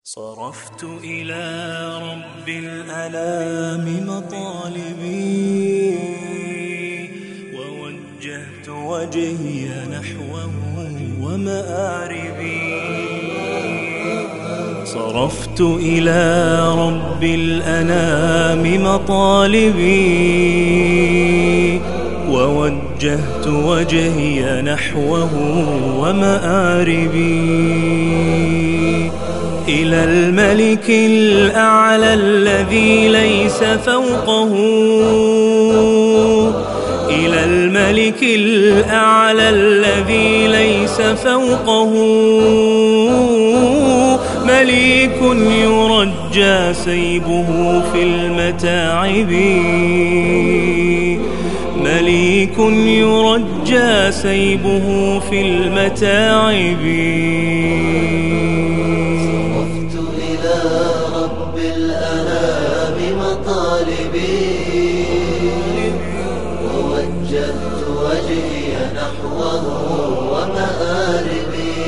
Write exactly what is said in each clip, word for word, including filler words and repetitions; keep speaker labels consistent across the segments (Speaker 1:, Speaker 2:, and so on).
Speaker 1: صرفت إلى رب الأنام مطالبي ووجهت وجهي نحوه ومآربي. صرفت إلى رب الأنام مطالبي ووجهت وجهي نحوه ومآربي. إلى الملك الأعلى الذي ليس فوقه، إلى الملك الأعلى الذي ليس فوقه، مليك يرجى سيبه في المتاعب، مليك يرجى سيبه في المتاعب.
Speaker 2: رب الأنام مطالبي ووجهت وجهي نحوه ومآربي.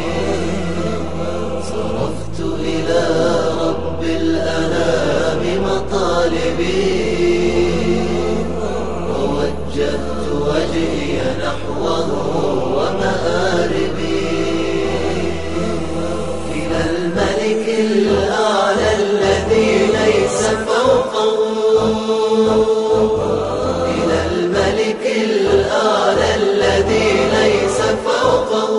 Speaker 2: صرفت إلى رب الأنام مطالبي ووجهت وجهي نحوه ومآربي. إلى الملك الأعلى الذي ليس فوقه، إلى الملك الأعلى الذي ليس فوقه،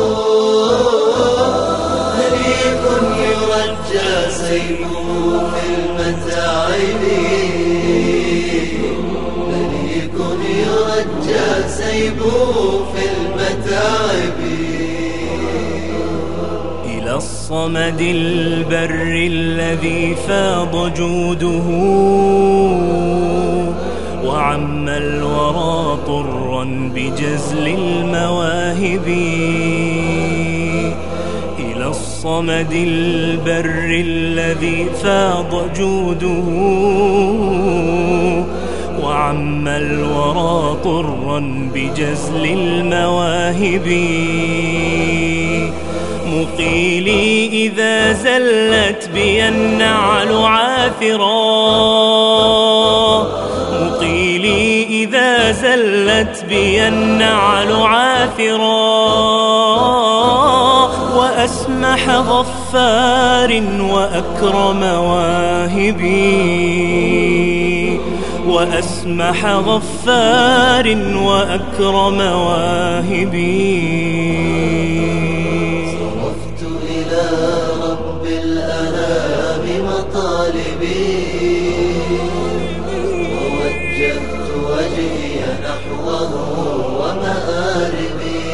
Speaker 2: مليك يرجى سيبه في المتاعب، مليك يرجى سيبه في المتاعب.
Speaker 1: إلى الصمد البر الذي فاض جوده وعم الورى طرا بجزل المواهب. إلى الصمد البر الذي فاض جوده وعم الورى طرا بجزل المواهب. مقيلي إذا زلت بي النعل عاثرا، مقيلي إذا زلت بي النعل عاثرا، وأسمح غفار وأكرم واهبي، وأسمح غفار وأكرم واهبي.
Speaker 2: إلى رب الأنام مطالبي ووجهت وجهي نحوه ومآربي.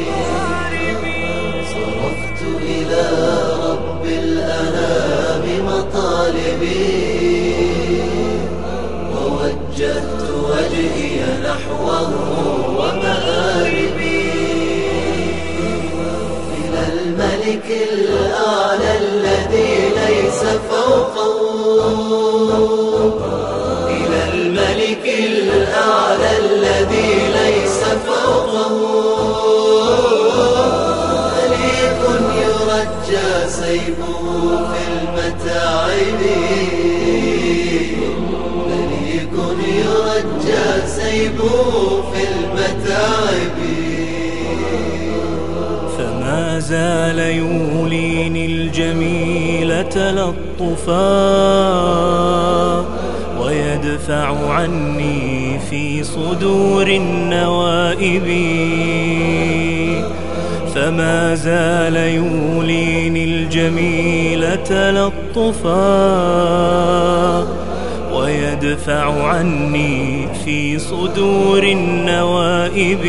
Speaker 2: صرفت إلى رب الأنام مطالبي ووجهت وجهي نحوه ومآربي. الملك الأعلى الذي ليس فوقه، إلى الملك الأعلى الذي ليس فوقه، مليك يرجى سيبه في المتاعب، مليك يرجى سيبه في المتاعب.
Speaker 1: فما زال يوليني الجميل تلطفا ويدفع عني في صدور النوائب. فما زال يوليني الجميل تلطفا ويدفع عني في صدور النوائب.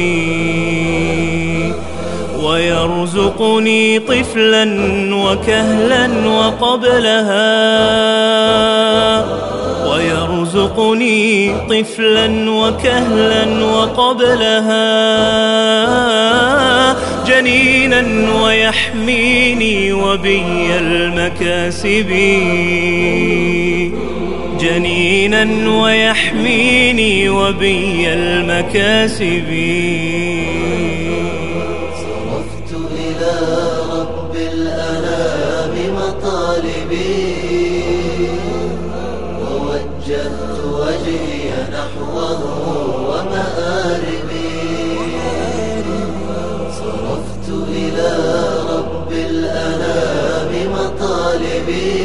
Speaker 1: ويرزقني طفلا وكهلا وقبلها، ويرزقني طفلا وكهلا وقبلها، جنينا ويحميني وبي المكاسب، جنينا ويحميني وبي المكاسب.
Speaker 2: إلى رب الأنام مطالبي ووجهت وجهي نحوه ومآربي صرفت إلى رب الأنام مطالبي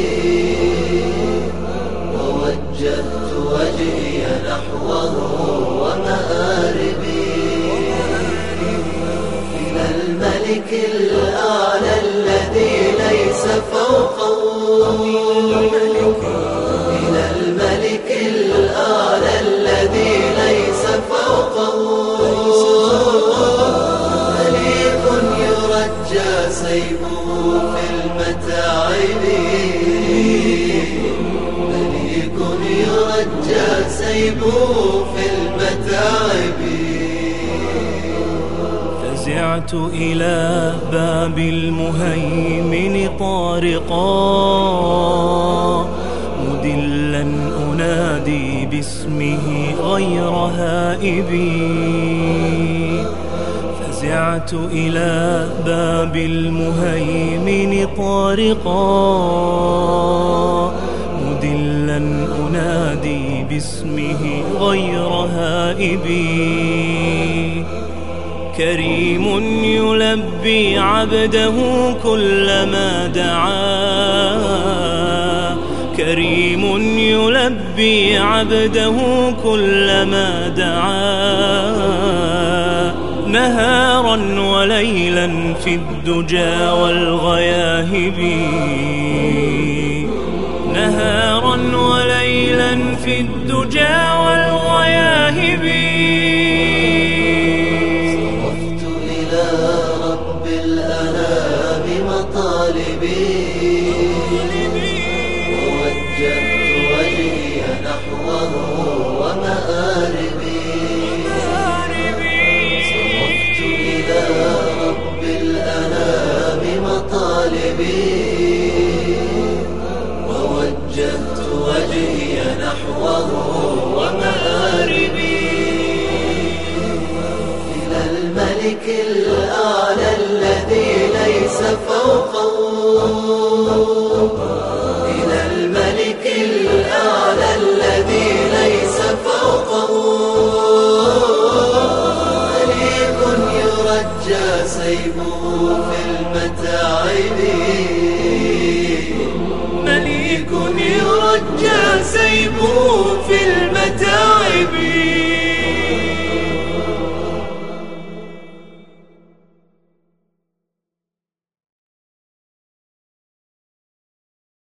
Speaker 2: ووجهت وجهي نحوه ومآربي إلى الملك الأعلى الذي ليس فوقه إلى الملك الأعلى الذي ليس فوقه مليك يرجى سيفه في المتاعب مليك يرجى سيفه في المتاعب
Speaker 1: فزعت إلى باب المهيمن طارقا مدلا أنادي باسمه غير هائبي فزعت إلى باب المهيمن طارقا مدلا أنادي باسمه غير هائبي كريم يلبي عبده كلما دعا كريم يلبي عبده كلما دعا نهارا وليلا في الدجى والغياهب نهارا وليلا في الدجى والغياهب
Speaker 2: صرفت إلى رب الأنام مطالبي ووجهت وجهي نحوه ومآربي صرفت إلى رب الأنام مطالبي ووجهت وجهي نحوه ومآربي إلى الملك الأعلى الذي ليس فوقه إلى الملك الأعلى الذي ليس فوقه مليك يرجى سيفه في المتاعب مليك يرجى سيفه في المتاعب